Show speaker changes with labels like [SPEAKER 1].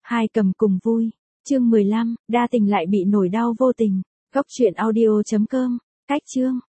[SPEAKER 1] Hai cầm cùng vui. Chương 15, đa tình lại bị nổi đau vô tình. Góc truyện audio.com. Cách chương.